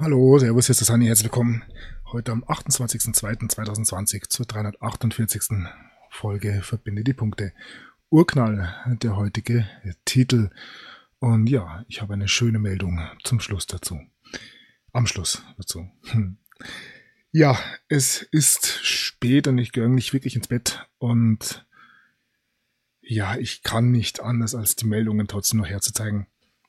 Hallo, servus, hier ist der Sunny, herzlich willkommen. Heute am 28.02.2020 zur 348. Folge Verbinde die Punkte. Urknall, der heutige Titel. Und ja, ich habe eine schöne Meldung zum Schluss dazu. Am Schluss dazu. Ja, es ist spät und ich gehe eigentlich wirklich ins Bett. Und ja, ich kann nicht anders, als die Meldungen trotzdem noch herzuzeigen.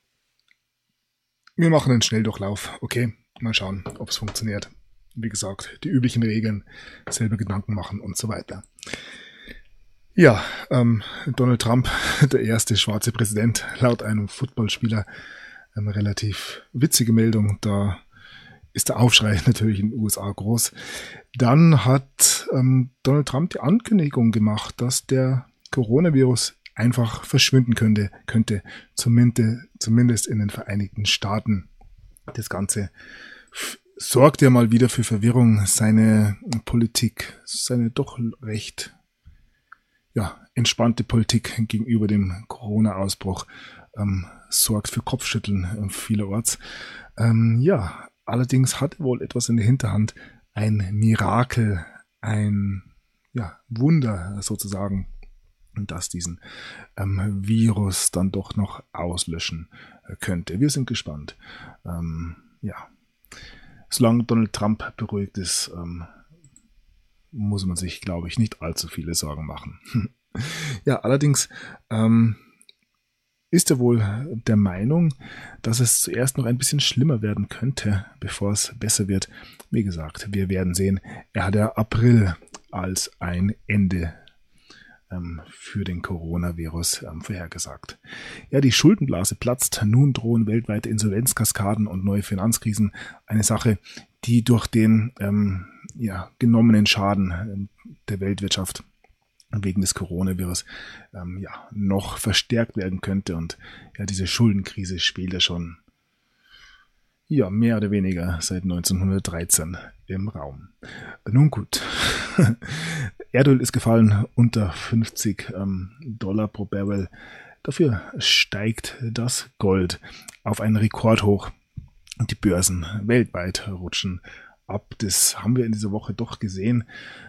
Wir machen einen Schnelldurchlauf, okay? Mal schauen, ob es funktioniert. Wie gesagt, die üblichen Regeln, selber Gedanken machen und so weiter. Ja, Donald Trump, der erste schwarze Präsident, laut einem Footballspieler, eine relativ witzige Meldung. Da ist der Aufschrei natürlich in den USA groß. Dann hat Donald Trump die Ankündigung gemacht, dass der Coronavirus einfach verschwinden könnte zumindest in den Vereinigten Staaten. Das Ganze sorgt ja mal wieder für Verwirrung. Seine Politik, seine doch recht entspannte Politik gegenüber dem Corona-Ausbruch sorgt für Kopfschütteln vielerorts. Allerdings hat er wohl etwas in der Hinterhand, ein Mirakel, ein Wunder sozusagen, das diesen Virus dann doch noch auslöschen könnte. Wir sind gespannt. Solange Donald Trump beruhigt ist, muss man sich, glaube ich, nicht allzu viele Sorgen machen. Ja, allerdings ist er wohl der Meinung, dass es zuerst noch ein bisschen schlimmer werden könnte, bevor es besser wird. Wie gesagt, wir werden sehen. Er hat ja April als ein Ende für den Coronavirus vorhergesagt. Ja, die Schuldenblase platzt. Nun drohen weltweite Insolvenzkaskaden und neue Finanzkrisen. Eine Sache, die durch den genommenen Schaden der Weltwirtschaft wegen des Coronavirus noch verstärkt werden könnte. Und ja, diese Schuldenkrise spielt ja schon mehr oder weniger seit 1913 im Raum. Nun gut, Erdöl ist gefallen unter $50 pro Barrel. Dafür steigt das Gold auf einen Rekordhoch und die Börsen weltweit rutschen ab. Das haben wir in dieser Woche doch gesehen.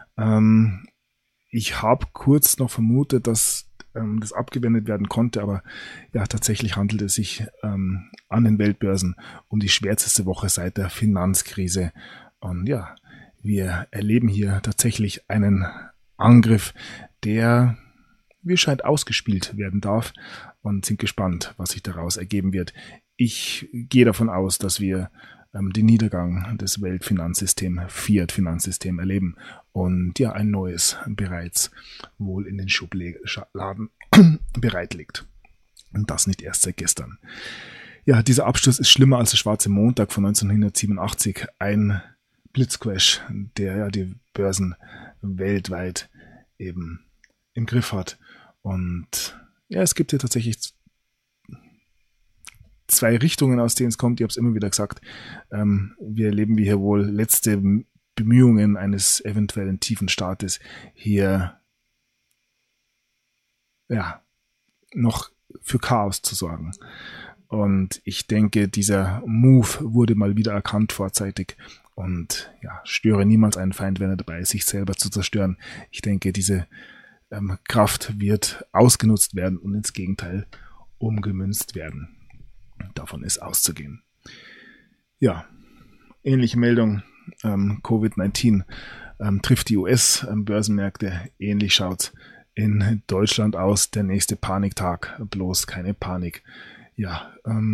Ich habe kurz noch vermutet, dass das abgewendet werden konnte, aber ja, tatsächlich handelt es sich an den Weltbörsen um die schwärzeste Woche seit der Finanzkrise. Und ja, wir erleben hier tatsächlich einen Angriff, der, wie scheint, ausgespielt werden darf und sind gespannt, was sich daraus ergeben wird. Ich gehe davon aus, dass wir den Niedergang des Weltfinanzsystems, Fiat-Finanzsystem erleben und ja, ein neues bereits wohl in den Schubladen bereit liegt. Und das nicht erst seit gestern. Ja, dieser Absturz ist schlimmer als der schwarze Montag von 1987. Ein Blitzcrash, der ja die Börsen weltweit eben im Griff hat. Und ja, es gibt hier tatsächlich zwei Richtungen, aus denen es kommt. Ich habe es immer wieder gesagt. Wir erleben hier wohl letzte Bemühungen eines eventuellen tiefen Staates hier noch für Chaos zu sorgen. Und ich denke, dieser Move wurde mal wieder erkannt vorzeitig. Und ja, störe niemals einen Feind, wenn er dabei ist, sich selber zu zerstören. Ich denke, diese Kraft wird ausgenutzt werden und ins Gegenteil umgemünzt werden. Davon ist auszugehen. Ja, ähnliche Meldung. Covid-19 trifft die US-Börsenmärkte. Ähnlich schaut in Deutschland aus. Der nächste Paniktag. Bloß keine Panik. Ja,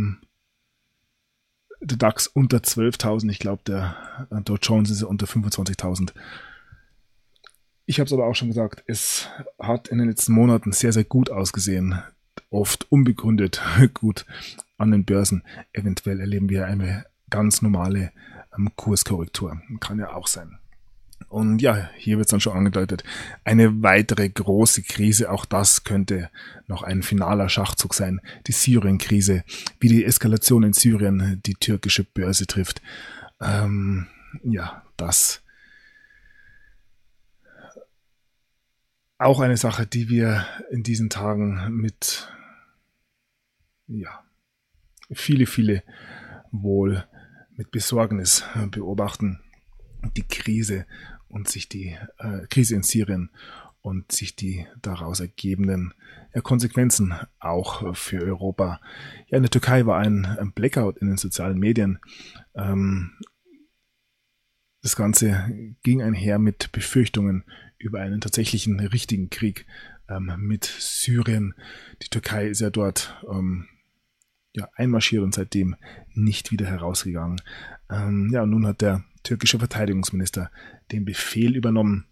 der DAX unter 12.000. Ich glaube, der Dow Jones ist unter 25.000. Ich habe es aber auch schon gesagt, es hat in den letzten Monaten sehr, sehr gut ausgesehen. Oft unbegründet gut an den Börsen. Eventuell erleben wir eine ganz normale Kurskorrektur. Kann ja auch sein. Und ja, hier wird es dann schon angedeutet, eine weitere große Krise, auch das könnte noch ein finaler Schachzug sein. Die Syrien-Krise, wie die Eskalation in Syrien die türkische Börse trifft. Das auch eine Sache, die wir in diesen Tagen mit viele wohl mit Besorgnis beobachten die Krise und sich die Krise in Syrien und sich die daraus ergebenden Konsequenzen auch für Europa. Ja, in der Türkei war ein Blackout in den sozialen Medien. Das Ganze ging einher mit Befürchtungen über einen tatsächlichen richtigen Krieg mit Syrien. Die Türkei ist ja dort einmarschiert und seitdem nicht wieder herausgegangen. Und nun hat der türkische Verteidigungsminister den Befehl übernommen.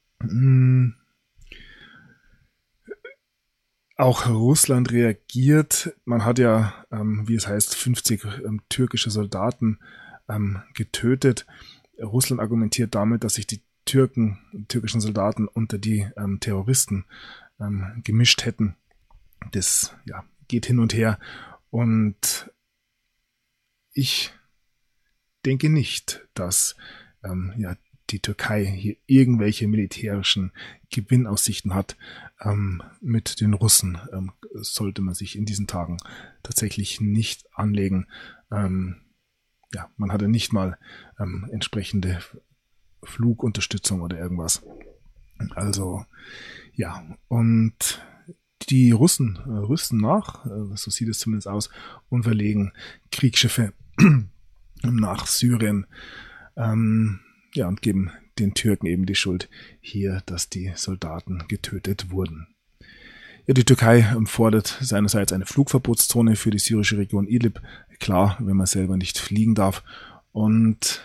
Auch Russland reagiert. Man hat ja, wie es heißt, 50 türkische Soldaten getötet. Russland argumentiert damit, dass sich die türkischen Soldaten unter die Terroristen gemischt hätten. Das geht hin und her. Und ich denke nicht, dass die Türkei hier irgendwelche militärischen Gewinnaussichten hat. Mit den Russen sollte man sich in diesen Tagen tatsächlich nicht anlegen. Man hatte nicht mal entsprechende Flugunterstützung oder irgendwas. Also und die Russen rüsten nach, so sieht es zumindest aus, und verlegen Kriegsschiffe nach Syrien. Und geben den Türken eben die Schuld hier, dass die Soldaten getötet wurden. Ja, die Türkei fordert seinerseits eine Flugverbotszone für die syrische Region Idlib. Klar, wenn man selber nicht fliegen darf. Und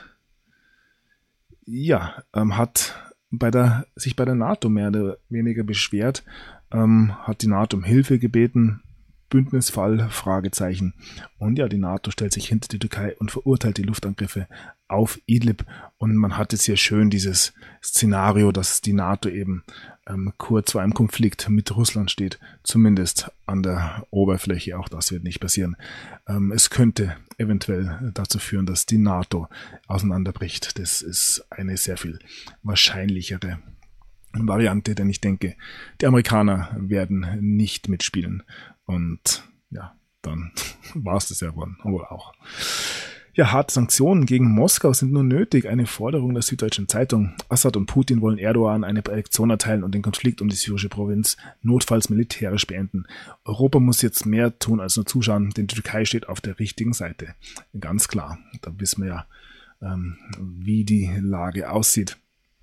hat sich bei der NATO mehr oder weniger beschwert, hat die NATO um Hilfe gebeten, Bündnisfall, Fragezeichen. Und die NATO stellt sich hinter die Türkei und verurteilt die Luftangriffe auf Idlib. Und man hat jetzt hier schön dieses Szenario, dass die NATO eben kurz vor einem Konflikt mit Russland steht, zumindest an der Oberfläche. Auch das wird nicht passieren. Es könnte eventuell dazu führen, dass die NATO auseinanderbricht. Das ist eine sehr viel wahrscheinlichere Variante, denn ich denke, die Amerikaner werden nicht mitspielen. Und dann war es das ja wohl auch. Ja, harte Sanktionen gegen Moskau sind nun nötig. Eine Forderung der Süddeutschen Zeitung. Assad und Putin wollen Erdogan eine Projektion erteilen und den Konflikt um die syrische Provinz notfalls militärisch beenden. Europa muss jetzt mehr tun als nur zuschauen, denn die Türkei steht auf der richtigen Seite. Ganz klar. Da wissen wir ja, wie die Lage aussieht.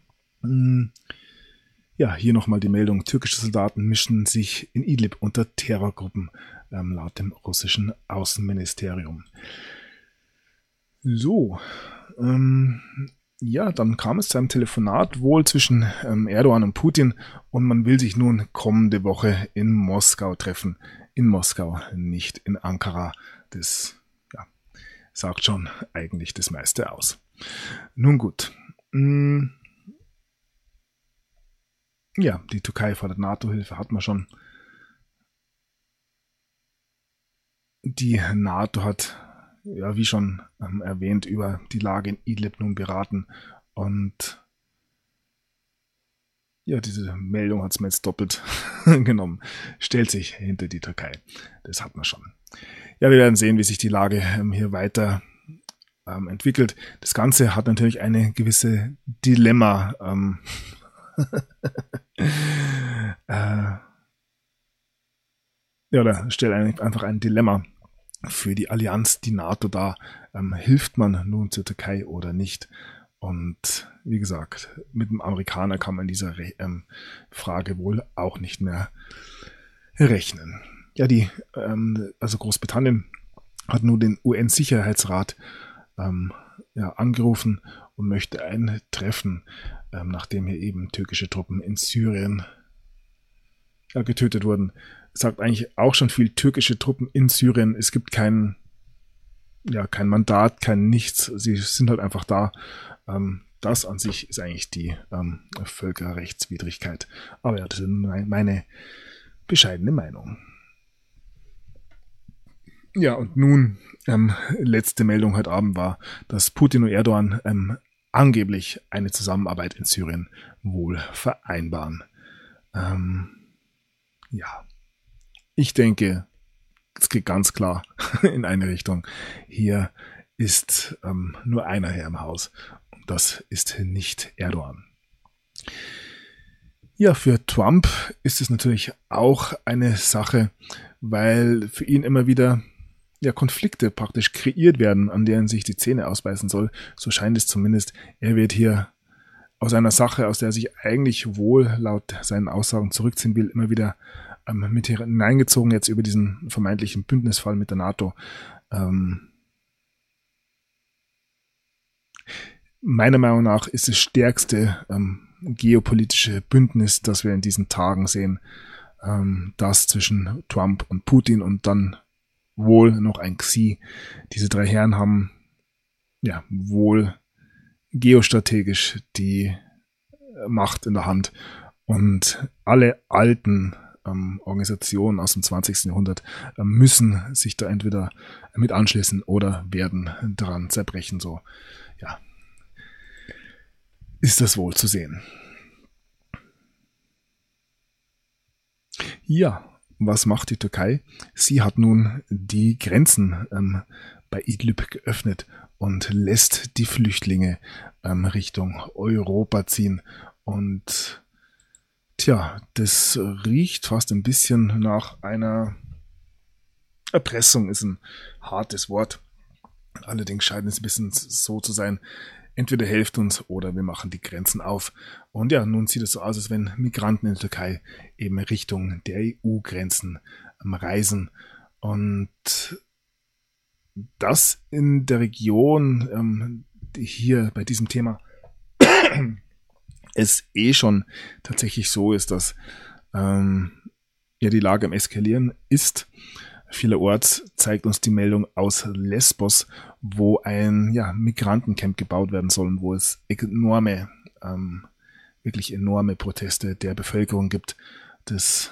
Hier nochmal die Meldung. Türkische Soldaten mischen sich in Idlib unter Terrorgruppen, laut dem russischen Außenministerium. So, dann kam es zu einem Telefonat wohl zwischen Erdogan und Putin und man will sich nun kommende Woche in Moskau treffen. In Moskau, nicht in Ankara. Das sagt schon eigentlich das meiste aus. Nun gut. Die Türkei fordert NATO-Hilfe, hat man schon. Die NATO hat, wie schon erwähnt, über die Lage in Idlib nun beraten. Und diese Meldung hat es mir jetzt doppelt genommen. Stellt sich hinter die Türkei. Das hat man schon. Ja, wir werden sehen, wie sich die Lage hier weiter entwickelt. Das Ganze hat natürlich eine gewisse Dilemma. Oder stellt einfach ein Dilemma für die Allianz, die NATO dar. Hilft man nun zur Türkei oder nicht? Und wie gesagt, mit dem Amerikaner kann man in dieser Frage wohl auch nicht mehr rechnen. Also Großbritannien hat nun den UN-Sicherheitsrat angerufen und möchte ein Treffen, nachdem hier eben türkische Truppen in Syrien getötet wurden. Sagt eigentlich auch schon viel, türkische Truppen in Syrien. Es gibt kein Mandat, kein Nichts. Sie sind halt einfach da. Das an sich ist eigentlich die Völkerrechtswidrigkeit. Aber das ist meine bescheidene Meinung. Ja, und nun, letzte Meldung heute Abend war, dass Putin und Erdogan angeblich eine Zusammenarbeit in Syrien wohl vereinbaren. Ich denke, es geht ganz klar in eine Richtung. Hier ist nur einer Herr im Haus. Und das ist nicht Erdogan. Ja, für Trump ist es natürlich auch eine Sache, weil für ihn immer wieder Konflikte praktisch kreiert werden, an denen sich die Zähne ausbeißen soll. So scheint es zumindest. Er wird hier aus einer Sache, aus der er sich eigentlich wohl laut seinen Aussagen zurückziehen will, immer wieder mit hineingezogen, jetzt über diesen vermeintlichen Bündnisfall mit der NATO. Meiner Meinung nach ist das stärkste geopolitische Bündnis, das wir in diesen Tagen sehen, das zwischen Trump und Putin und dann wohl noch ein Xi. Diese drei Herren haben wohl geostrategisch die Macht in der Hand und alle alten Organisationen aus dem 20. Jahrhundert müssen sich da entweder mit anschließen oder werden daran zerbrechen. So, ist das wohl zu sehen. Ja, was macht die Türkei? Sie hat nun die Grenzen bei Idlib geöffnet und lässt die Flüchtlinge Richtung Europa ziehen. Und das riecht fast ein bisschen nach einer Erpressung, ist ein hartes Wort. Allerdings scheint es ein bisschen so zu sein, entweder helft uns oder wir machen die Grenzen auf. Und nun sieht es so aus, als wenn Migranten in der Türkei eben Richtung der EU-Grenzen reisen. Und das in der Region, die hier bei diesem Thema es schon tatsächlich so ist, dass die Lage am Eskalieren ist. Vielerorts zeigt uns die Meldung aus Lesbos, wo ein Migrantencamp gebaut werden soll und wo es wirklich enorme Proteste der Bevölkerung gibt. Das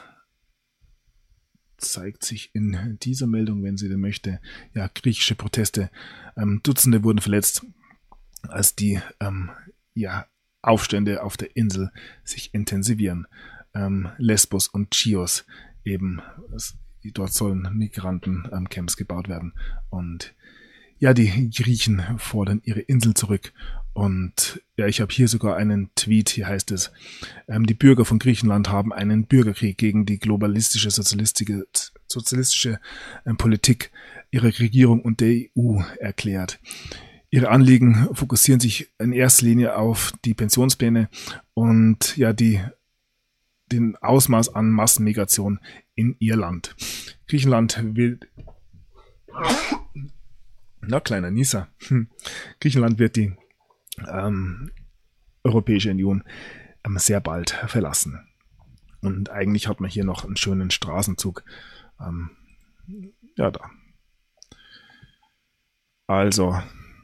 zeigt sich in dieser Meldung, wenn sie denn möchte. Griechische Proteste. Dutzende wurden verletzt, als die Aufstände auf der Insel sich intensivieren. Lesbos und Chios eben. Dort sollen Migrantencamps gebaut werden. Und die Griechen fordern ihre Insel zurück. Und ich habe hier sogar einen Tweet, hier heißt es, die Bürger von Griechenland haben einen Bürgerkrieg gegen die globalistische, sozialistische Politik ihrer Regierung und der EU erklärt. Ihre Anliegen fokussieren sich in erster Linie auf die Pensionspläne und den Ausmaß an Massenmigration in ihr Land. Griechenland will kleiner Nieser. Griechenland wird die Europäische Union sehr bald verlassen. Und eigentlich hat man hier noch einen schönen Straßenzug. Da. Also,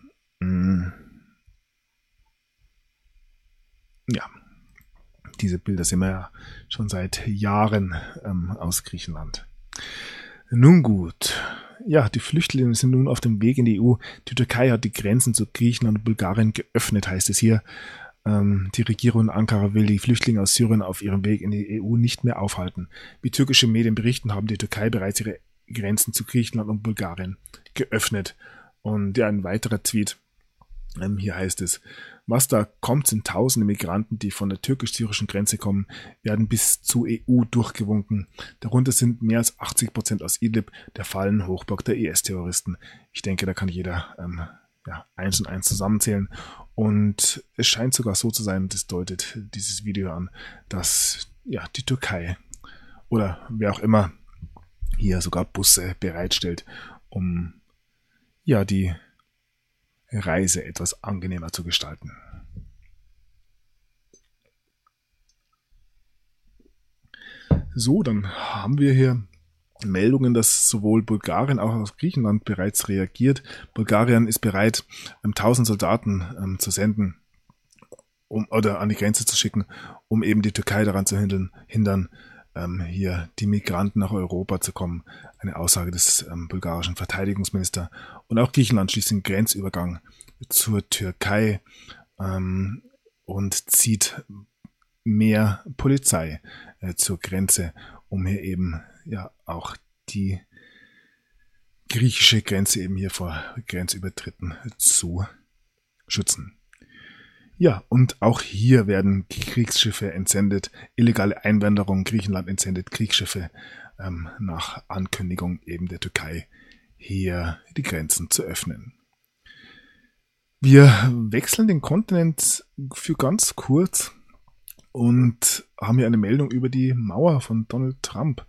diese Bilder sehen wir ja schon seit Jahren aus Griechenland. Nun gut. Die Flüchtlinge sind nun auf dem Weg in die EU. Die Türkei hat die Grenzen zu Griechenland und Bulgarien geöffnet, heißt es hier. Die Regierung in Ankara will die Flüchtlinge aus Syrien auf ihrem Weg in die EU nicht mehr aufhalten. Wie türkische Medien berichten, haben die Türkei bereits ihre Grenzen zu Griechenland und Bulgarien geöffnet. Und ein weiterer Tweet. Hier heißt es, was da kommt, sind tausende Migranten, die von der türkisch-syrischen Grenze kommen, werden bis zur EU durchgewunken. Darunter sind mehr als 80% aus Idlib, der Fallen Hochburg der IS-Terroristen. Ich denke, da kann jeder eins und eins zusammenzählen. Und es scheint sogar so zu sein, das deutet dieses Video an, dass die Türkei oder wer auch immer hier sogar Busse bereitstellt, um die Reise etwas angenehmer zu gestalten. So, dann haben wir hier Meldungen, dass sowohl Bulgarien als auch Griechenland bereits reagiert. Bulgarien ist bereit, 1000 Soldaten zu senden oder an die Grenze zu schicken, um eben die Türkei daran zu hindern, hier die Migranten nach Europa zu kommen. Eine Aussage des bulgarischen Verteidigungsministers. Und auch Griechenland schließt den Grenzübergang zur Türkei und zieht mehr Polizei zur Grenze, um hier eben auch die griechische Grenze eben hier vor Grenzübertritten zu schützen. Ja, und auch hier werden Kriegsschiffe entsendet, illegale Einwanderung, Griechenland entsendet Kriegsschiffe nach Ankündigung eben der Türkei, hier die Grenzen zu öffnen. Wir wechseln den Kontinent für ganz kurz und haben hier eine Meldung über die Mauer von Donald Trump,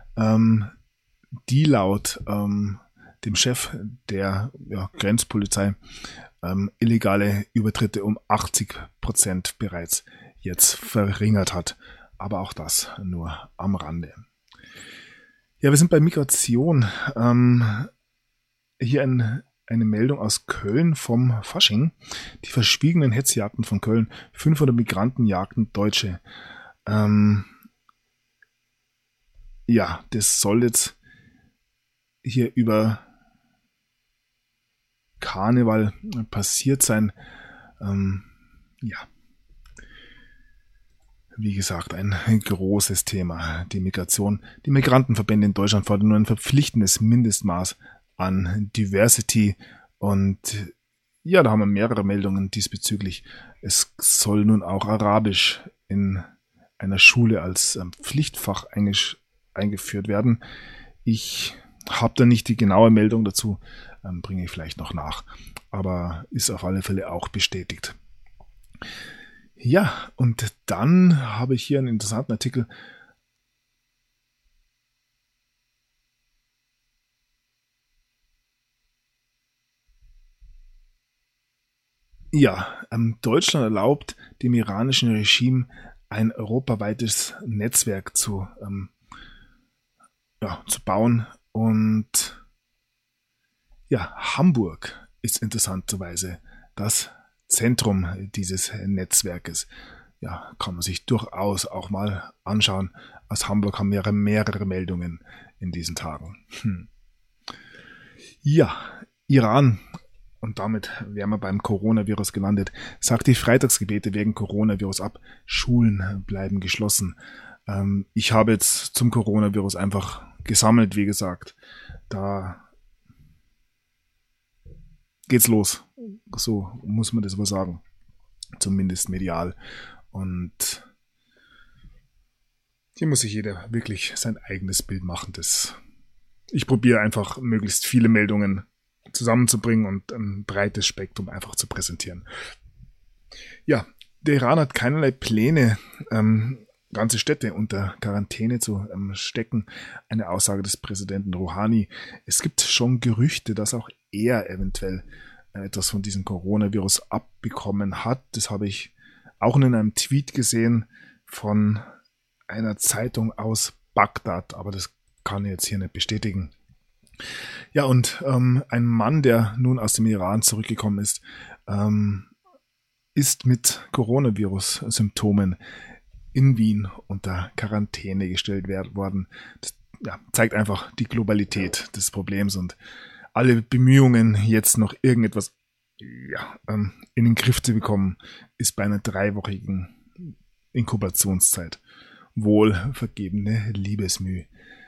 die laut dem Chef der Grenzpolizei illegale Übertritte um 80% bereits jetzt verringert hat. Aber auch das nur am Rande. Ja, wir sind bei Migration. Hier eine Meldung aus Köln vom Fasching. Die verschwiegenen Hetzjagden von Köln. 500 Migranten jagten Deutsche. Ja, das soll jetzt hier über Karneval passiert sein. Ja, wie gesagt, ein großes Thema, die Migration. Die Migrantenverbände in Deutschland fordern nur ein verpflichtendes Mindestmaß an Diversity und ja, da haben wir mehrere Meldungen diesbezüglich. Es soll nun auch Arabisch in einer Schule als Pflichtfach eingeführt werden. Ich habe da nicht die genaue Meldung dazu, bringe ich vielleicht noch nach, aber ist auf alle Fälle auch bestätigt. Ja, und dann habe ich hier einen interessanten Artikel. Ja, Deutschland erlaubt dem iranischen Regime ein europaweites Netzwerk zu bauen. Und ja, Hamburg ist interessanterweise das Zentrum dieses Netzwerkes. Ja, kann man sich durchaus auch mal anschauen. Aus Hamburg haben wir mehrere Meldungen in diesen Tagen. Ja, Iran, und damit wären wir beim Coronavirus gelandet, sagt die Freitagsgebete wegen Coronavirus ab. Schulen bleiben geschlossen. Ich habe jetzt zum Coronavirus einfach gesammelt, wie gesagt. Da geht's los. So muss man das wohl sagen. Zumindest medial. Und hier muss sich jeder wirklich sein eigenes Bild machen. Ich probiere einfach möglichst viele Meldungen zusammenzubringen und ein breites Spektrum einfach zu präsentieren. Ja, der Iran hat keinerlei Pläne, ganze Städte unter Quarantäne zu stecken. Eine Aussage des Präsidenten Rouhani. Es gibt schon Gerüchte, dass auch er eventuell etwas von diesem Coronavirus abbekommen hat. Das habe ich auch in einem Tweet gesehen von einer Zeitung aus Bagdad, aber das kann ich jetzt hier nicht bestätigen. Ja, und ein Mann, der nun aus dem Iran zurückgekommen ist, ist mit Coronavirus-Symptomen in Wien unter Quarantäne gestellt worden. Das zeigt einfach die Globalität des Problems und alle Bemühungen, jetzt noch irgendetwas in den Griff zu bekommen, ist bei einer 3-wöchigen Inkubationszeit wohl vergebene Liebesmüh.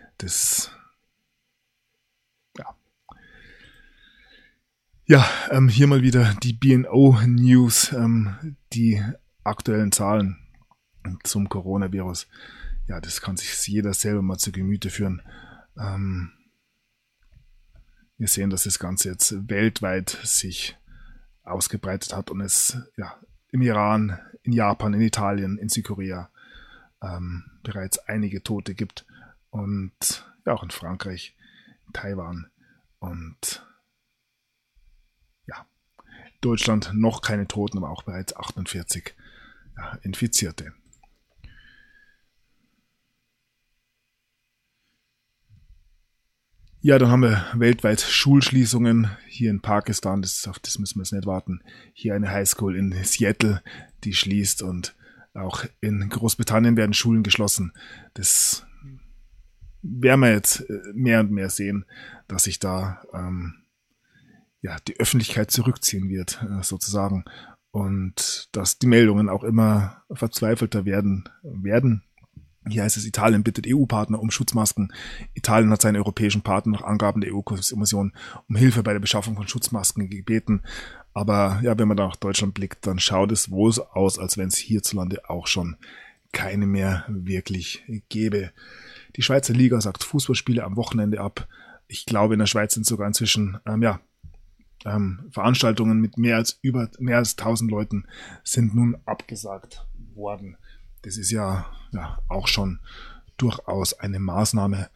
Hier mal wieder die B&O News, die aktuellen Zahlen zum Coronavirus. Ja, das kann sich jeder selber mal zu Gemüte führen. Wir sehen, dass das Ganze jetzt weltweit sich ausgebreitet hat und es im Iran, in Japan, in Italien, in Südkorea bereits einige Tote gibt und auch in Frankreich, in Taiwan und Deutschland noch keine Toten, aber auch bereits 48 Infizierte. Ja, dann haben wir weltweit Schulschließungen. Hier in Pakistan, auf das müssen wir jetzt nicht warten. Hier eine Highschool in Seattle, die schließt und auch in Großbritannien werden Schulen geschlossen. Das werden wir jetzt mehr und mehr sehen, dass sich da die Öffentlichkeit zurückziehen wird, sozusagen. Und dass die Meldungen auch immer verzweifelter werden. Hier heißt es, Italien bittet EU-Partner um Schutzmasken. Italien hat seine europäischen Partner nach Angaben der EU-Kommission um Hilfe bei der Beschaffung von Schutzmasken gebeten. Aber ja, wenn man da nach Deutschland blickt, dann schaut es wohl so aus, als wenn es hierzulande auch schon keine mehr wirklich gäbe. Die Schweizer Liga sagt Fußballspiele am Wochenende ab. Ich glaube, in der Schweiz sind sogar inzwischen Veranstaltungen mit mehr als 1000 Leuten sind nun abgesagt worden. Das ist ja auch schon durchaus eine Maßnahme.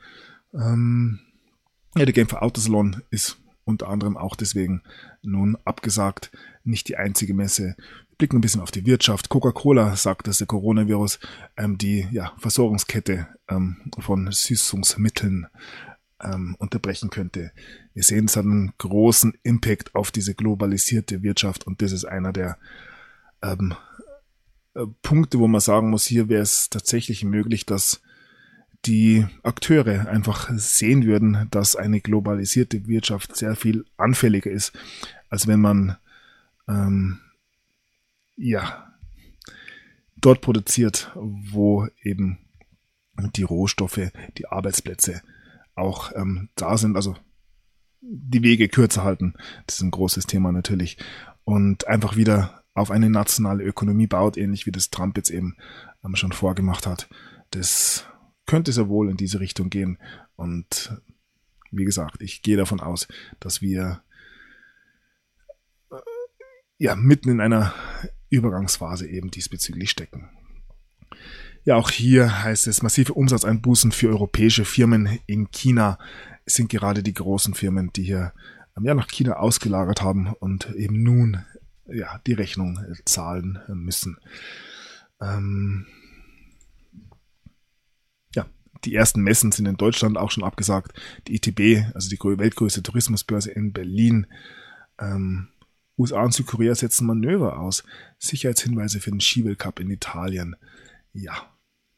Der Genfer Autosalon ist unter anderem auch deswegen nun abgesagt. Nicht die einzige Messe. Wir blicken ein bisschen auf die Wirtschaft. Coca-Cola sagt, dass der Coronavirus die Versorgungskette von Süßungsmitteln unterbrechen könnte. Wir sehen, es hat einen großen Impact auf diese globalisierte Wirtschaft und das ist einer der Punkte, wo man sagen muss, hier wäre es tatsächlich möglich, dass die Akteure einfach sehen würden, dass eine globalisierte Wirtschaft sehr viel anfälliger ist, als wenn man dort produziert, wo eben die Rohstoffe, die Arbeitsplätze auch da sind, also die Wege kürzer halten. Das ist ein großes Thema natürlich. Und einfach wieder auf eine nationale Ökonomie baut, ähnlich wie das Trump jetzt eben schon vorgemacht hat. Das könnte sehr wohl in diese Richtung gehen. Und wie gesagt, ich gehe davon aus, dass wir mitten in einer Übergangsphase eben diesbezüglich stecken. Ja, auch hier heißt es massive Umsatzeinbußen für europäische Firmen in China. Es sind gerade die großen Firmen, die hier nach China ausgelagert haben und eben nun die Rechnung zahlen müssen. Die ersten Messen sind in Deutschland auch schon abgesagt. Die ITB, also die weltgrößte Tourismusbörse in Berlin, USA und Südkorea setzen Manöver aus. Sicherheitshinweise für den Skiweltcup in Italien. Ja.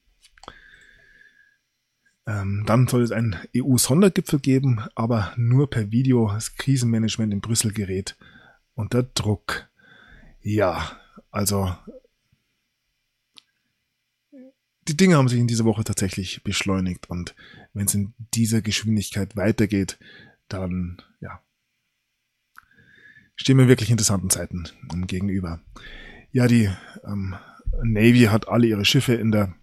Dann soll es einen EU-Sondergipfel geben, aber nur per Video. Das Krisenmanagement in Brüssel gerät unter Druck. Ja, also die Dinge haben sich in dieser Woche tatsächlich beschleunigt und wenn es in dieser Geschwindigkeit weitergeht, dann stehen wir wirklich interessanten Zeiten gegenüber. Ja, die Navy hat alle ihre Schiffe im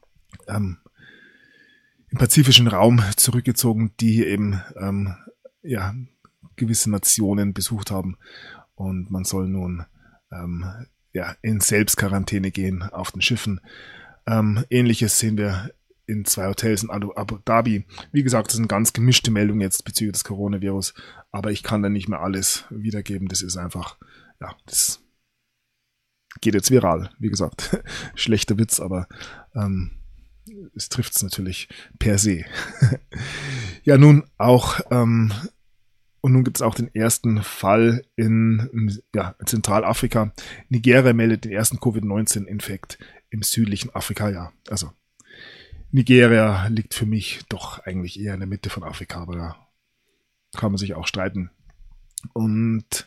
pazifischen Raum zurückgezogen, die hier eben gewisse Nationen besucht haben und man soll nun in Selbstquarantäne gehen auf den Schiffen. Ähnliches sehen wir in 2 Hotels in Abu Dhabi. Wie gesagt, das sind ganz gemischte Meldungen jetzt bezüglich des Coronavirus, aber ich kann da nicht mehr alles wiedergeben. Das ist einfach, das geht jetzt viral. Wie gesagt, schlechter Witz, aber es trifft es natürlich per se. Ja, nun auch und nun gibt es auch den ersten Fall in Zentralafrika. Nigeria meldet den ersten Covid-19-Infekt im südlichen Afrika. Ja, also Nigeria liegt für mich doch eigentlich eher in der Mitte von Afrika, aber da kann man sich auch streiten. Und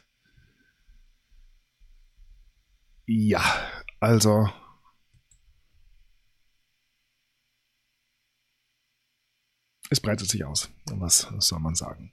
ja, also es breitet sich aus. Was soll man sagen?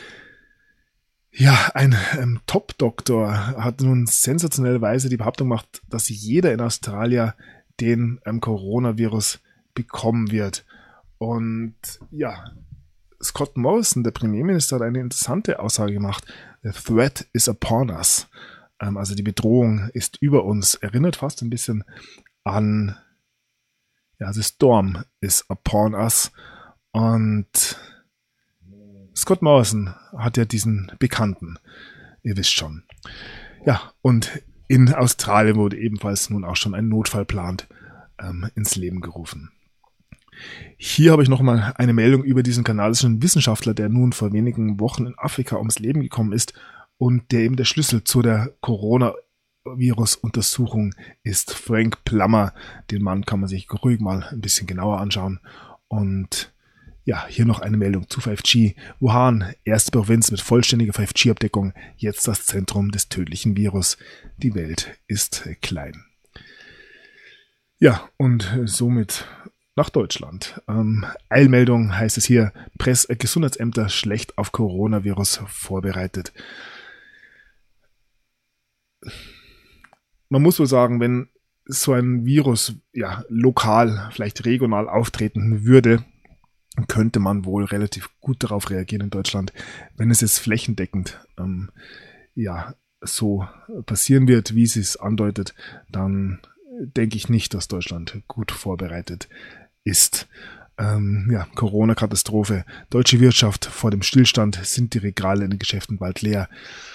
Ja, ein Top-Doktor hat nun sensationellerweise die Behauptung gemacht, dass jeder in Australien den Coronavirus bekommen wird. Und ja, Scott Morrison, der Premierminister, hat eine interessante Aussage gemacht. The threat is upon us. Also die Bedrohung ist über uns. Erinnert fast ein bisschen an the storm is upon us. Und Scott Morrison hat ja diesen Bekannten, ihr wisst schon. Ja, und in Australien wurde ebenfalls nun auch schon ein Notfallplan ins Leben gerufen. Hier habe ich nochmal eine Meldung über diesen kanadischen Wissenschaftler, der nun vor wenigen Wochen in Afrika ums Leben gekommen ist und der eben der Schlüssel zu der Coronavirus-Untersuchung ist. Frank Plummer, den Mann kann man sich ruhig mal ein bisschen genauer anschauen. Und ja, hier noch eine Meldung zu 5G. Wuhan, erste Provinz mit vollständiger 5G-Abdeckung, jetzt das Zentrum des tödlichen Virus. Die Welt ist klein. Ja, und somit nach Deutschland. Eilmeldung heißt es hier, Gesundheitsämter schlecht auf Coronavirus vorbereitet. Man muss wohl sagen, wenn so ein Virus lokal, vielleicht regional auftreten würde, könnte man wohl relativ gut darauf reagieren in Deutschland. Wenn es jetzt flächendeckend so passieren wird, wie sie es andeutet, dann denke ich nicht, dass Deutschland gut vorbereitet ist. Corona-Katastrophe. Deutsche Wirtschaft vor dem Stillstand, sind die Regale in den Geschäften bald leer.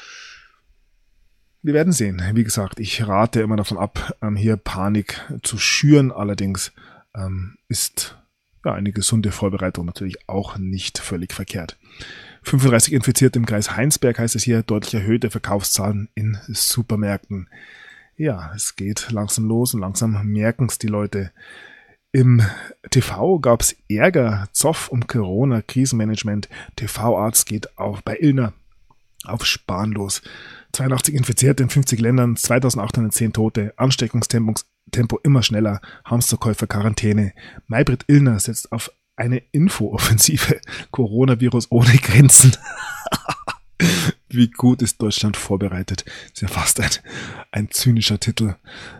Wir werden sehen. Wie gesagt, ich rate immer davon ab, hier Panik zu schüren. Allerdings ist eine gesunde Vorbereitung natürlich auch nicht völlig verkehrt. 35 Infizierte im Kreis Heinsberg heißt es hier, deutlich erhöhte Verkaufszahlen in Supermärkten. Ja, es geht langsam los und langsam merken es die Leute. Im TV gab es Ärger, Zoff um Corona-Krisenmanagement. TV-Arzt geht auch bei Illner auf Spahn los. 82 Infizierte in 50 Ländern, 2810 Tote, Ansteckungstempo immer schneller, Hamsterkäufer Quarantäne. Maybrit Illner setzt auf eine Infooffensive. Coronavirus ohne Grenzen. Wie gut ist Deutschland vorbereitet? Ist ja fast ein zynischer Titel.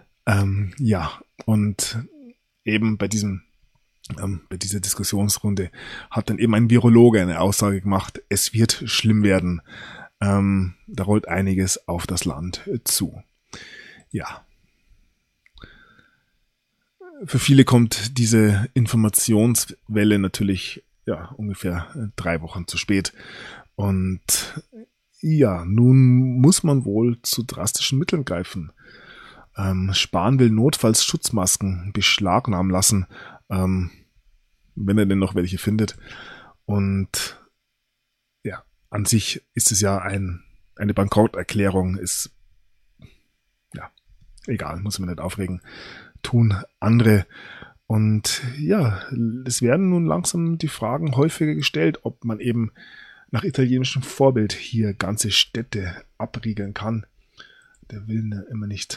Und eben bei dieser Diskussionsrunde hat dann eben ein Virologe eine Aussage gemacht, es wird schlimm werden. Da rollt einiges auf das Land zu. Ja. Für viele kommt diese Informationswelle natürlich ungefähr 3 Wochen zu spät. Und nun muss man wohl zu drastischen Mitteln greifen. Spahn will notfalls Schutzmasken beschlagnahmen lassen, wenn er denn noch welche findet. Und an sich ist es ja eine Bankrotterklärung, ist egal, muss man nicht aufregen, tun andere. Und es werden nun langsam die Fragen häufiger gestellt, ob man eben nach italienischem Vorbild hier ganze Städte abriegeln kann. Der will immer nicht.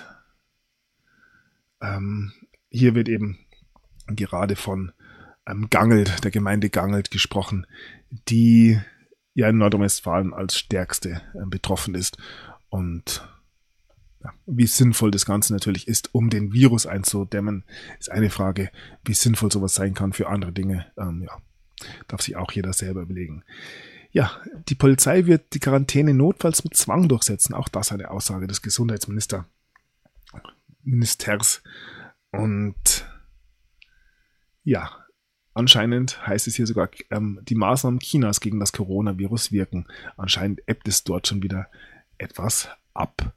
Hier wird eben gerade von Gangelt, der Gemeinde Gangelt gesprochen, die in Nordrhein-Westfalen als stärkste betroffen ist. Und wie sinnvoll das Ganze natürlich ist, um den Virus einzudämmen, ist eine Frage. Wie sinnvoll sowas sein kann für andere Dinge, darf sich auch jeder selber überlegen. Ja, die Polizei wird die Quarantäne notfalls mit Zwang durchsetzen. Auch das eine Aussage des Gesundheitsministers. Und anscheinend heißt es hier sogar, die Maßnahmen Chinas gegen das Coronavirus wirken. Anscheinend ebbt es dort schon wieder etwas ab.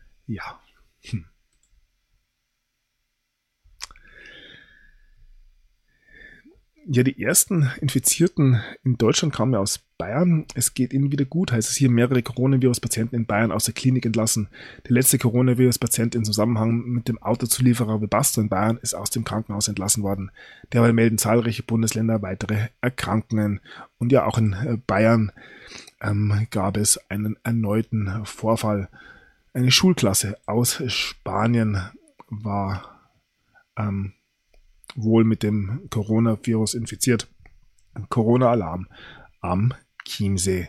Die ersten Infizierten in Deutschland kamen aus Bayern. Es geht ihnen wieder gut, heißt es hier, mehrere Coronavirus-Patienten in Bayern aus der Klinik entlassen. Der letzte Coronavirus-Patient im Zusammenhang mit dem Autozulieferer Webasto in Bayern ist aus dem Krankenhaus entlassen worden. Derweil melden zahlreiche Bundesländer weitere Erkrankungen. Und auch in Bayern gab es einen erneuten Vorfall. Eine Schulklasse aus Spanien war wohl mit dem Coronavirus infiziert. Corona-Alarm am Chiemsee.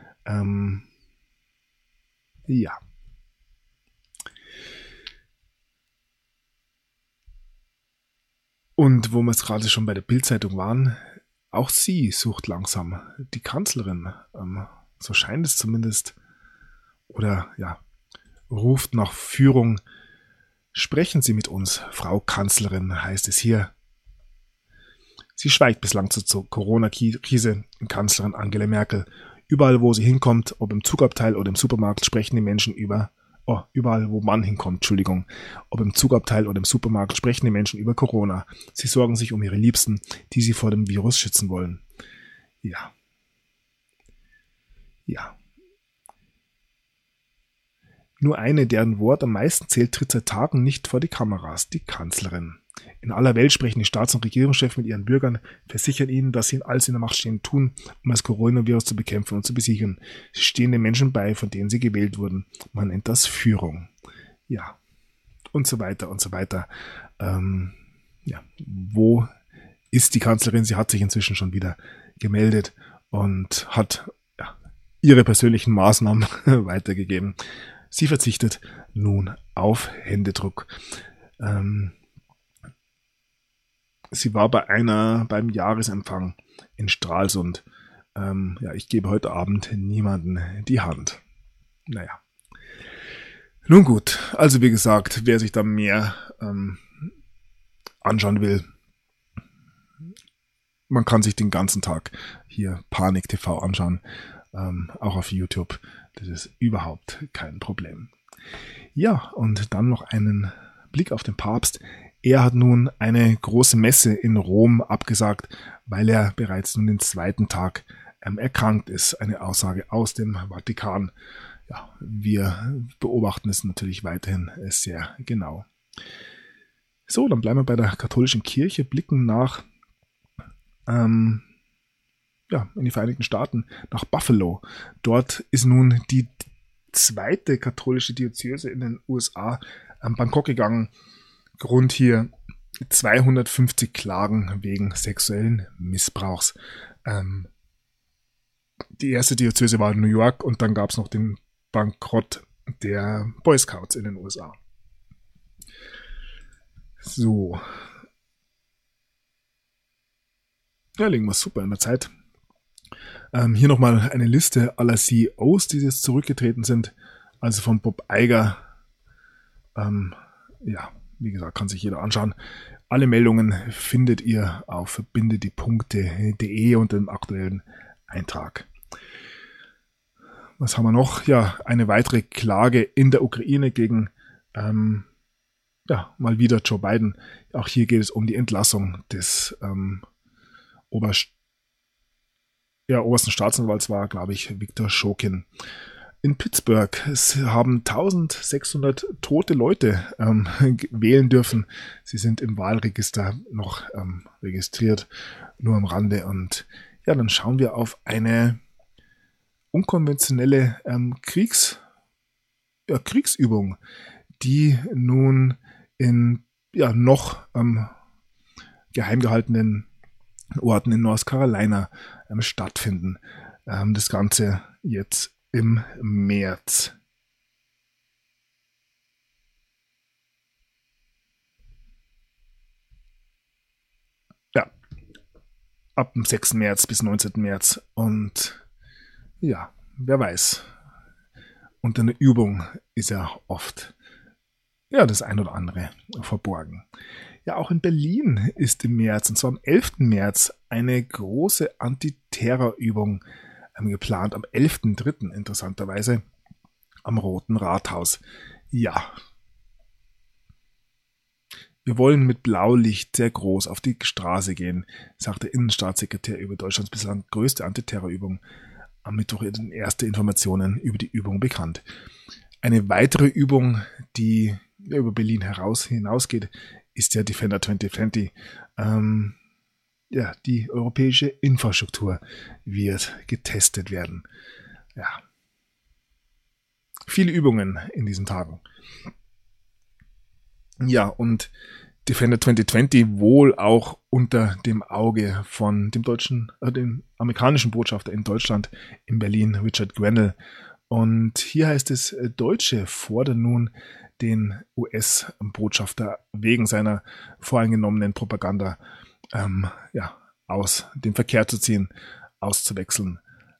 Und wo wir jetzt gerade schon bei der Bild-Zeitung waren, auch sie sucht langsam die Kanzlerin. So scheint es zumindest. Oder ruft nach Führung. Sprechen Sie mit uns, Frau Kanzlerin, heißt es hier. Sie schweigt bislang zur Corona-Krise, Kanzlerin Angela Merkel. Überall, wo sie hinkommt, ob im Zugabteil oder im Supermarkt, sprechen die Menschen überall, wo man hinkommt, Entschuldigung. Ob im Zugabteil oder im Supermarkt, sprechen die Menschen über Corona. Sie sorgen sich um ihre Liebsten, die sie vor dem Virus schützen wollen. Ja. Nur eine, deren Wort am meisten zählt, tritt seit Tagen nicht vor die Kameras, die Kanzlerin. In aller Welt sprechen die Staats- und Regierungschefs mit ihren Bürgern, versichern ihnen, dass sie alles in der Macht Stehende tun, um das Coronavirus zu bekämpfen und zu besiegen. Sie stehen den Menschen bei, von denen sie gewählt wurden. Man nennt das Führung. Und so weiter und so weiter. Wo ist die Kanzlerin. Sie hat sich inzwischen schon wieder gemeldet und hat ihre persönlichen Maßnahmen weitergegeben. Sie verzichtet nun auf Händedruck. Sie war beim Jahresempfang in Stralsund. Ich gebe heute Abend niemanden die Hand. Naja. Nun gut, also wie gesagt, wer sich da mehr anschauen will, man kann sich den ganzen Tag hier Panik TV anschauen, auch auf YouTube. Das ist überhaupt kein Problem. Ja, und dann noch einen Blick auf den Papst. Er hat nun eine große Messe in Rom abgesagt, weil er bereits nun den zweiten Tag erkrankt ist. Eine Aussage aus dem Vatikan. Ja, wir beobachten es natürlich weiterhin sehr genau. So, dann bleiben wir bei der katholischen Kirche, blicken nach in die Vereinigten Staaten, nach Buffalo. Dort ist nun die zweite katholische Diözese in den USA Bangkok gegangen. Grund hier 250 Klagen wegen sexuellen Missbrauchs. Die erste Diözese war in New York und dann gab es noch den Bankrott der Boy Scouts in den USA. So. Ja, liegen wir super in der Zeit. Hier nochmal eine Liste aller CEOs, die jetzt zurückgetreten sind. Also von Bob Iger. Wie gesagt, kann sich jeder anschauen. Alle Meldungen findet ihr auf verbindediepunkte.de unter dem aktuellen Eintrag. Was haben wir noch? Ja, eine weitere Klage in der Ukraine gegen mal wieder Joe Biden. Auch hier geht es um die Entlassung des obersten Staatsanwalts war, glaube ich, Viktor Shokin. In Pittsburgh haben 1600 tote Leute wählen dürfen. Sie sind im Wahlregister noch registriert, nur am Rande. Und ja, dann schauen wir auf eine unkonventionelle Kriegsübung, die nun in noch geheim gehaltenen Orten in North Carolina stattfinden. Das Ganze jetzt im März. Ja, ab dem 6. März bis 19. März. Und ja, wer weiß. Unter einer Übung ist ja oft das ein oder andere verborgen. Ja, auch in Berlin ist im März, und zwar am 11. März, eine große Antiterrorübung geplant. Am 11.3. interessanterweise am Roten Rathaus. Ja. Wir wollen mit Blaulicht sehr groß auf die Straße gehen, sagte Innenstaatssekretär über Deutschlands bislang größte Antiterrorübung. Am Mittwoch sind erste Informationen über die Übung bekannt. Eine weitere Übung, die über Berlin hinausgeht, ist der Defender 2020. Die europäische Infrastruktur wird getestet werden. Ja. Viele Übungen in diesen Tagen. Ja, und Defender 2020 wohl auch unter dem Auge von dem amerikanischen Botschafter in Deutschland, in Berlin, Richard Grenell. Und hier heißt es, Deutsche fordern nun den US-Botschafter wegen seiner voreingenommenen Propaganda aus dem Verkehr zu ziehen, auszuwechseln.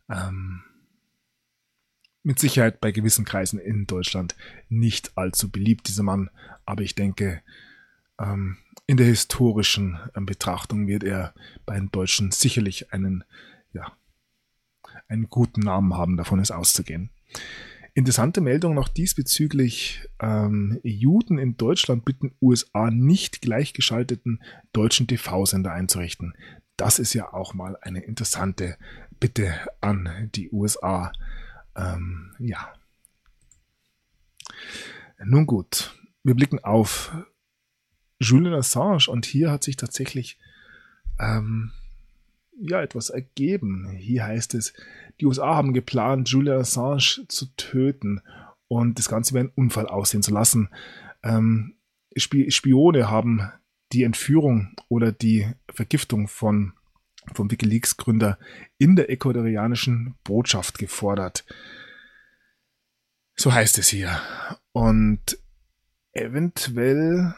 Mit Sicherheit bei gewissen Kreisen in Deutschland nicht allzu beliebt, dieser Mann. Aber ich denke, in der historischen Betrachtung wird er bei den Deutschen sicherlich einen guten Namen haben, davon ist auszugehen. Interessante Meldung noch diesbezüglich, Juden in Deutschland bitten USA nicht gleichgeschalteten deutschen TV-Sender einzurichten. Das ist ja auch mal eine interessante Bitte an die USA. Nun gut, wir blicken auf Julian Assange und hier hat sich tatsächlich etwas ergeben. Hier heißt es, die USA haben geplant, Julian Assange zu töten und das Ganze wie ein Unfall aussehen zu lassen. Spione haben die Entführung oder die Vergiftung vom WikiLeaks-Gründer in der ecuadorianischen Botschaft gefordert. So heißt es hier. Und eventuell,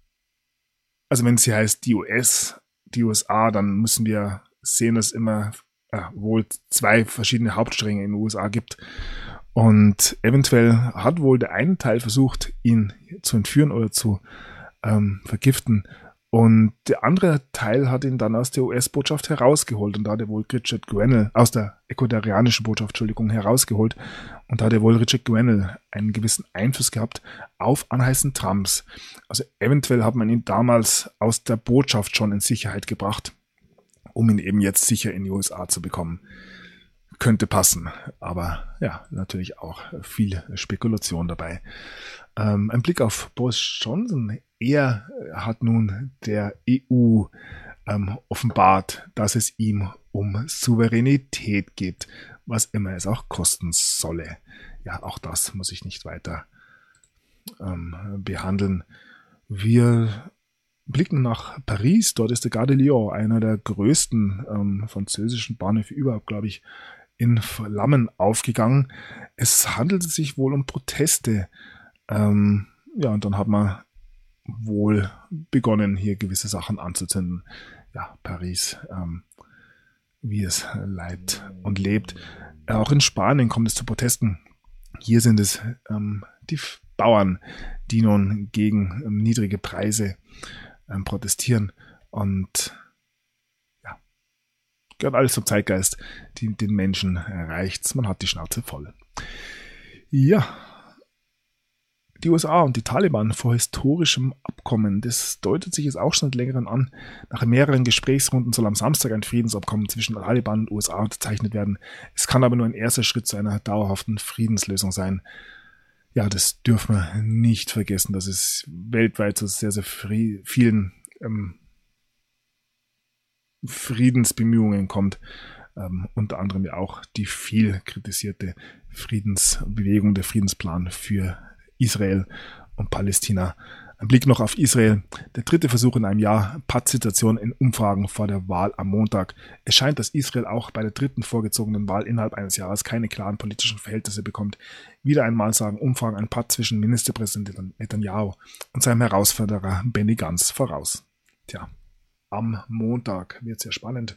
also wenn es hier heißt die USA, dann müssen wir sehen, dass es immer wohl 2 verschiedene Hauptstränge in den USA gibt. Und eventuell hat wohl der eine Teil versucht, ihn zu entführen oder zu vergiften. Und der andere Teil hat ihn dann aus der US-Botschaft herausgeholt. Und da hat er wohl Richard Grenell, aus der ecuadorianischen Botschaft, herausgeholt. Und da hat er wohl Richard Grenell einen gewissen Einfluss gehabt auf Anheißen Trumps. Also eventuell hat man ihn damals aus der Botschaft schon in Sicherheit gebracht, um ihn eben jetzt sicher in die USA zu bekommen. Könnte passen, aber ja, natürlich auch viel Spekulation dabei. Ein Blick auf Boris Johnson. Er hat nun der EU offenbart, dass es ihm um Souveränität geht, was immer es auch kosten solle. Ja, auch das muss ich nicht weiter behandeln. Wir blicken nach Paris. Dort ist der Gare de Lyon, einer der größten französischen Bahnhöfe überhaupt, glaube ich, in Flammen aufgegangen. Es handelte sich wohl um Proteste. Und dann hat man wohl begonnen, hier gewisse Sachen anzuzünden. Ja, Paris, wie es leibt und lebt. Auch in Spanien kommt es zu Protesten. Hier sind es die Bauern, die nun gegen niedrige Preise protestieren. Und ja, gehört alles zum Zeitgeist. Den Menschen reicht's. Man hat die Schnauze voll. Ja, die USA und die Taliban vor historischem Abkommen. Das deutet sich jetzt auch schon seit längerem an. Nach mehreren Gesprächsrunden soll am Samstag ein Friedensabkommen zwischen Taliban und USA unterzeichnet werden. Es kann aber nur ein erster Schritt zu einer dauerhaften Friedenslösung sein. Ja, das dürfen wir nicht vergessen, dass es weltweit zu sehr, sehr vielen Friedensbemühungen kommt. Unter anderem ja auch die viel kritisierte Friedensbewegung, der Friedensplan für Israel und Palästina. Ein Blick noch auf Israel. Der 3. Versuch in einem Jahr, Pattsituation in Umfragen vor der Wahl am Montag. Es scheint, dass Israel auch bei der 3. vorgezogenen Wahl innerhalb eines Jahres keine klaren politischen Verhältnisse bekommt. Wieder einmal sagen Umfragen ein Patt zwischen Ministerpräsident Netanyahu und seinem Herausforderer Benny Gantz voraus. Tja, am Montag wird es sehr spannend.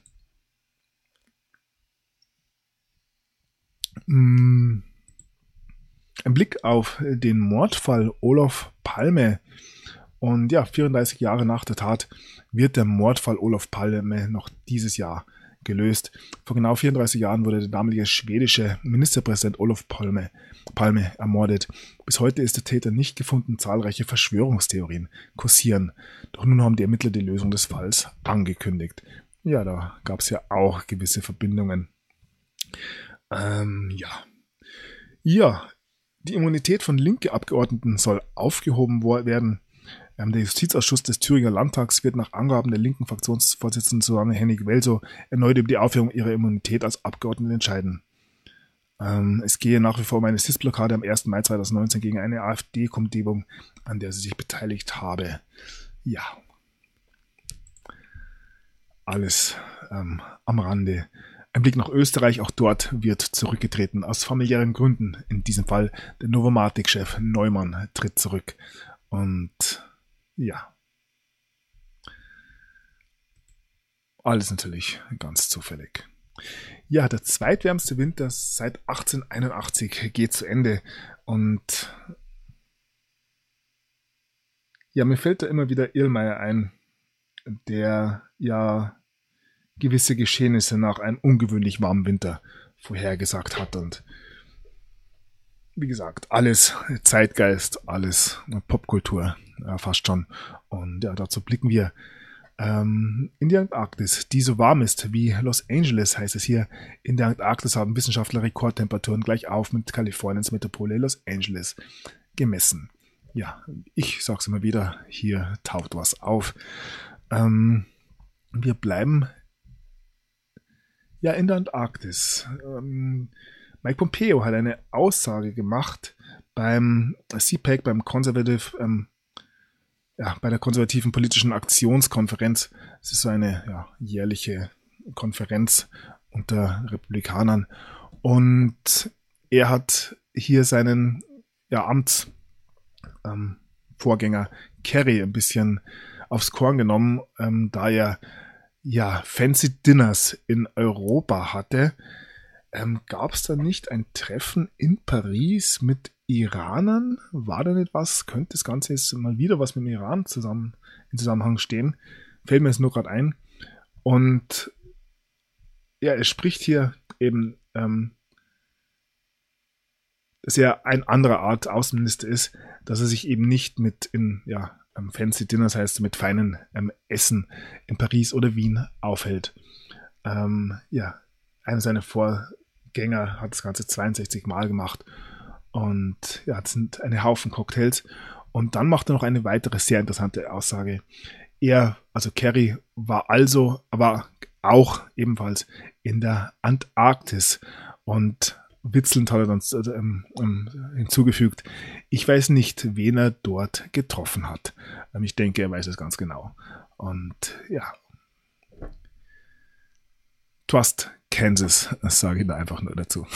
Ein Blick auf den Mordfall Olof Palme. Und ja, 34 Jahre nach der Tat wird der Mordfall Olof Palme noch dieses Jahr gelöst. Vor genau 34 Jahren wurde der damalige schwedische Ministerpräsident Olof Palme ermordet. Bis heute ist der Täter nicht gefunden. Zahlreiche Verschwörungstheorien kursieren. Doch nun haben die Ermittler die Lösung des Falls angekündigt. Ja, da gab es ja auch gewisse Verbindungen. Ja, die Immunität von linke Abgeordneten soll aufgehoben werden. Der Justizausschuss des Thüringer Landtags wird nach Angaben der linken Fraktionsvorsitzenden Susanne Hennig-Welsow erneut über die Aufhebung ihrer Immunität als Abgeordnete entscheiden. Es gehe nach wie vor um eine Sitzblockade am 1. Mai 2019 gegen eine AfD-Kundgebung, an der sie sich beteiligt habe. Ja, alles am Rande. Ein Blick nach Österreich, auch dort wird zurückgetreten, aus familiären Gründen. In diesem Fall der Novomatic-Chef Neumann tritt zurück. Und ja, alles natürlich ganz zufällig. Ja, der zweitwärmste Winter seit 1881 geht zu Ende. Und ja, mir fällt da immer wieder Irlmeier ein, der ja gewisse Geschehnisse nach einem ungewöhnlich warmen Winter vorhergesagt hat. Und wie gesagt, alles Zeitgeist, alles Popkultur, fast schon. Und ja, dazu blicken wir in die Antarktis, die so warm ist wie Los Angeles, heißt es hier. In der Antarktis haben Wissenschaftler Rekordtemperaturen gleich auf mit Kaliforniens Metropole Los Angeles gemessen. Ja, ich sag's immer wieder, hier taucht was auf. Wir bleiben ja in der Antarktis. Mike Pompeo hat eine Aussage gemacht beim CPAC, beim Conservative bei der konservativen politischen Aktionskonferenz. Es ist so eine jährliche Konferenz unter Republikanern. Und er hat hier seinen Amtsvorgänger Kerry ein bisschen aufs Korn genommen, da er Fancy Dinners in Europa hatte. Gab es da nicht ein Treffen in Paris mit Iranern? War da nicht was? Könnte das Ganze jetzt mal wieder was mit dem Iran in Zusammenhang stehen? Fällt mir jetzt nur gerade ein. Und er spricht hier eben, dass er ein anderer Art Außenminister ist, dass er sich eben nicht mit Fancy Dinners, heißt mit feinen Essen in Paris oder Wien aufhält. Einer seiner Vorgänger hat das Ganze 62 Mal gemacht und es sind eine Haufen Cocktails. Und dann macht er noch eine weitere sehr interessante Aussage. Kerry, war aber auch ebenfalls in der Antarktis. Und witzelnd hat er dann hinzugefügt, ich weiß nicht, wen er dort getroffen hat. Ich denke, er weiß es ganz genau. Und Trust Kansas, das sage ich da einfach nur dazu.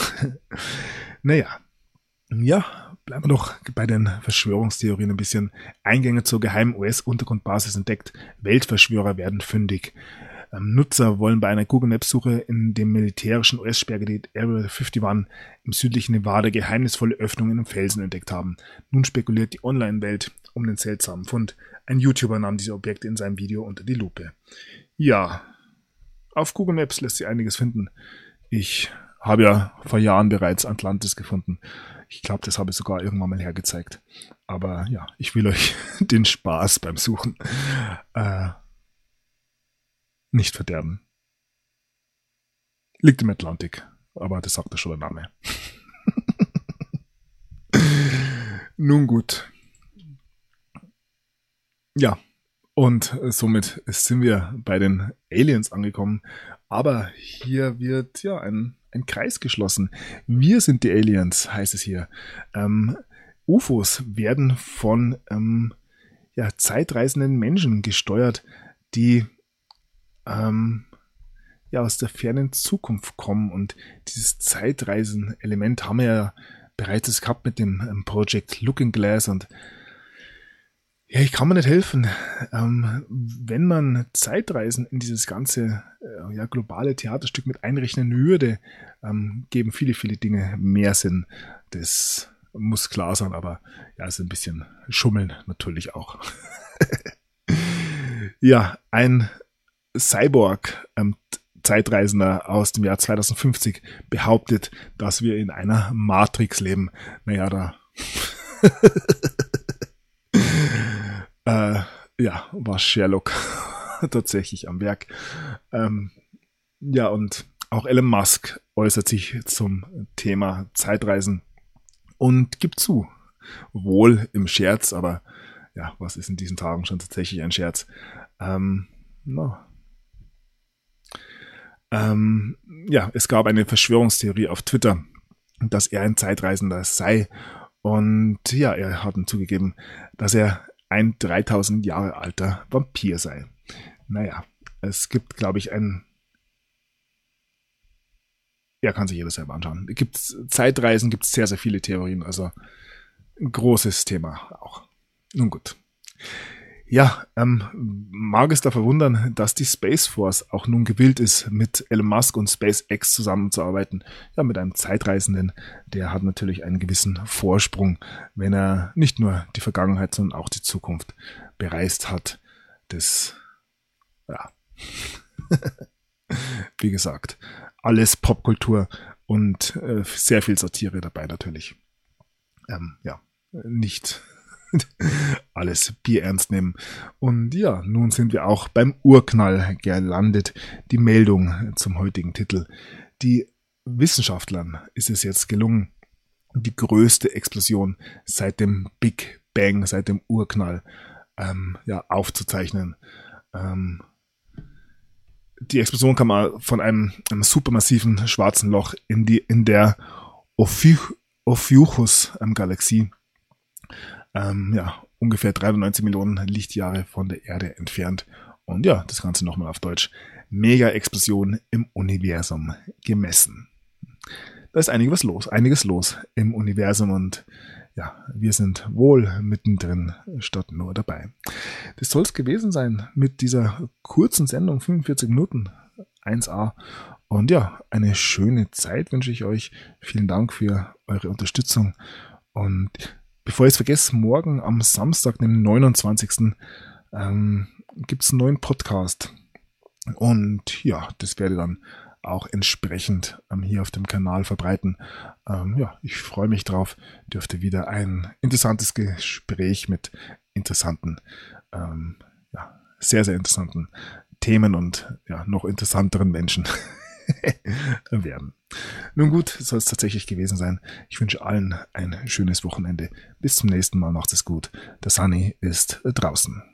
Bleiben wir doch bei den Verschwörungstheorien ein bisschen. Eingänge zur geheimen US-Untergrundbasis entdeckt. Weltverschwörer werden fündig. Nutzer wollen bei einer Google Maps Suche in dem militärischen US-Sperrgebiet Area 51 im südlichen Nevada geheimnisvolle Öffnungen im Felsen entdeckt haben. Nun spekuliert die Online-Welt um den seltsamen Fund. Ein YouTuber nahm diese Objekte in seinem Video unter die Lupe. Ja, auf Google Maps lässt sich einiges finden. Ich habe ja vor Jahren bereits Atlantis gefunden. Ich glaube, das habe ich sogar irgendwann mal hergezeigt. Aber ich will euch den Spaß beim Suchen nicht verderben. Liegt im Atlantik, aber das sagt ja schon der Name. Nun gut. Ja, und somit sind wir bei den Aliens angekommen. Aber hier wird ein Kreis geschlossen. Wir sind die Aliens, heißt es hier. UFOs werden von zeitreisenden Menschen gesteuert, die aus der fernen Zukunft kommen. Und dieses Zeitreisen-Element haben wir ja bereits gehabt mit dem Project Looking Glass. Und ich kann mir nicht helfen. Wenn man Zeitreisen in dieses ganze globale Theaterstück mit einrechnen würde, geben viele, viele Dinge mehr Sinn. Das muss klar sein, aber ist ein bisschen Schummeln natürlich auch. Ein Cyborg, Zeitreisender aus dem Jahr 2050, behauptet, dass wir in einer Matrix leben. Da war Sherlock tatsächlich am Werk. Und auch Elon Musk äußert sich zum Thema Zeitreisen und gibt zu, wohl im Scherz, aber was ist in diesen Tagen schon tatsächlich ein Scherz? Es gab eine Verschwörungstheorie auf Twitter, dass er ein Zeitreisender sei. Und er hat ihm zugegeben, dass er ein 3000 Jahre alter Vampir sei. Es gibt, glaube ich, kann sich jeder selber anschauen. Zeitreisen gibt es sehr, sehr viele Theorien, also ein großes Thema auch. Nun gut. Mag es da verwundern, dass die Space Force auch nun gewillt ist, mit Elon Musk und SpaceX zusammenzuarbeiten. Mit einem Zeitreisenden, der hat natürlich einen gewissen Vorsprung, wenn er nicht nur die Vergangenheit, sondern auch die Zukunft bereist hat. Das, wie gesagt, alles Popkultur und sehr viel Satire dabei natürlich. Nicht alles Bier ernst nehmen. Und nun sind wir auch beim Urknall gelandet. Die Meldung zum heutigen Titel. Die Wissenschaftlern ist es jetzt gelungen, die größte Explosion seit dem Big Bang, seit dem Urknall aufzuzeichnen. Die Explosion kam von einem supermassiven schwarzen Loch in der Ophiuchus-Galaxie. ungefähr 390 Millionen Lichtjahre von der Erde entfernt. Und ja, das Ganze nochmal auf Deutsch. Mega-Explosion im Universum gemessen. Da ist einiges los im Universum und ja, wir sind wohl mittendrin statt nur dabei. Das soll es gewesen sein mit dieser kurzen Sendung, 45 Minuten, 1A. Und ja, eine schöne Zeit wünsche ich euch. Vielen Dank für eure Unterstützung. Und bevor ich es vergesse, morgen am Samstag, dem 29. Gibt es einen neuen Podcast. Und ja, das werde dann auch entsprechend hier auf dem Kanal verbreiten. Ja, ich freue mich drauf. Dürfte wieder ein interessantes Gespräch mit interessanten, sehr, sehr interessanten Themen und ja, noch interessanteren Menschen werden. Nun gut, soll es tatsächlich gewesen sein. Ich wünsche allen ein schönes Wochenende. Bis zum nächsten Mal. Macht es gut. Der Sunny ist draußen.